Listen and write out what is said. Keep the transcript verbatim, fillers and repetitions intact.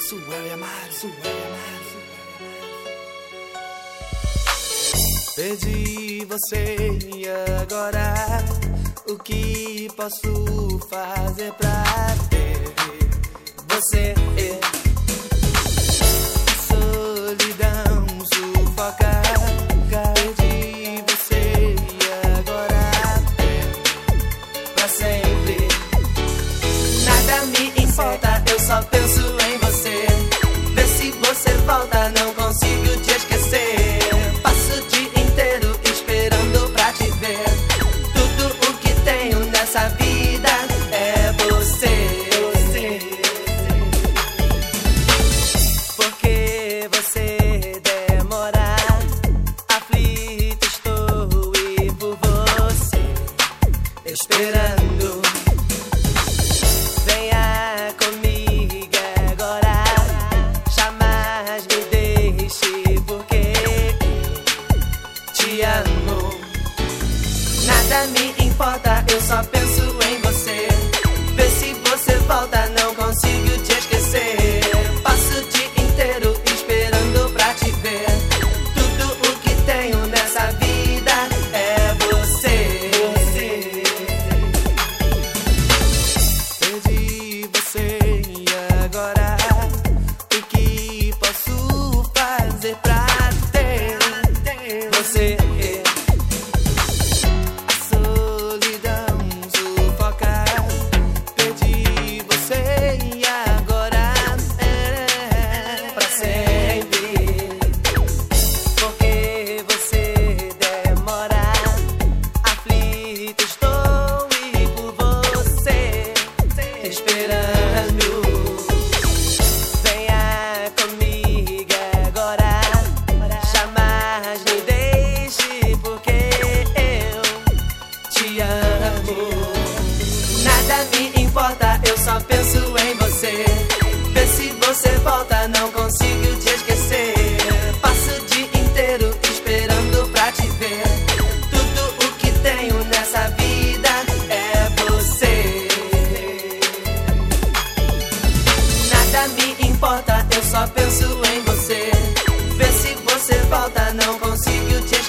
Suel e Amaro, Suel e Amaro. Perdi você e agora o que posso fazer pra ter você? Solidão sufoca. Perdi você e agora é pra sempre. Nada me importa, eu só penso em você. Vê se você volta, não consigo te esquecer. Passo o dia inteiro esperando pra te ver. Tudo o que tenho nessa vida é você. Porque você demora, aflito estou e por você esperando. Venha comigo agora, jamais me deixe, porque te amo. Nada me importa, eu só penso em você. Vê se você volta, não consigo te esquecer. Passo o dia inteiro esperando pra te ver. Tudo o que tenho nessa vida é você. Perdi você e agora o que posso fazer pra ter você? Solidão sufoca. Perdi você e agora é pra sempre. Porque você demora, aflito estou e por você esperando. Venha comigo agora, jamais me deixe, porque eu te amo. Nada me importa, eu só penso em você. Vê se você volta, não consigo te esquecer. Passo o dia inteiro esperando pra te ver. Tudo o que tenho nessa vida é você. Nada me importa, eu só penso em você. Vê se você volta, não consigo te esquecer.